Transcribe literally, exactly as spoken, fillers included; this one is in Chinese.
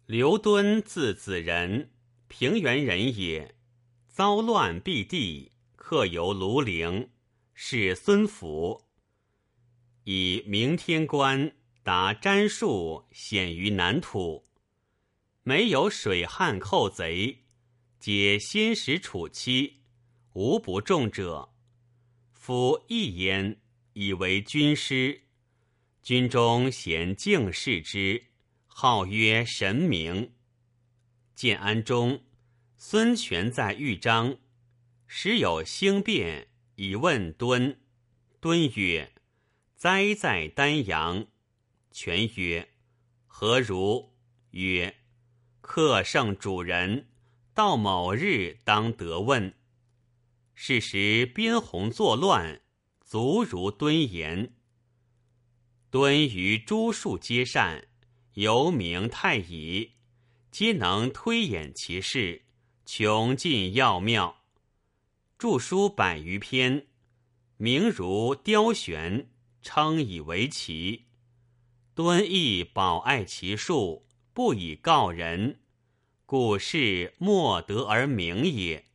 刘敦字子仁，平原人也。遭乱避地，客游庐陵，是孙府。以明天官达詹术，显于南土。没有水旱寇贼，皆先时处期，无不中者。夫一焉，以为军师，军中咸敬视之，号曰神明。建安中，孙权在豫章，时有兴变，以问敦。敦曰：灾在丹阳。权曰：何如？曰：客胜主人，到某日当得问。是时边鸿作乱，足如敦言。敦于诸术皆善，尤名太乙，皆能推演其事，穷尽要妙。著书百余篇，名如雕玄，称以为奇。敦亦保爱其术，不以告人，故事莫得而名也。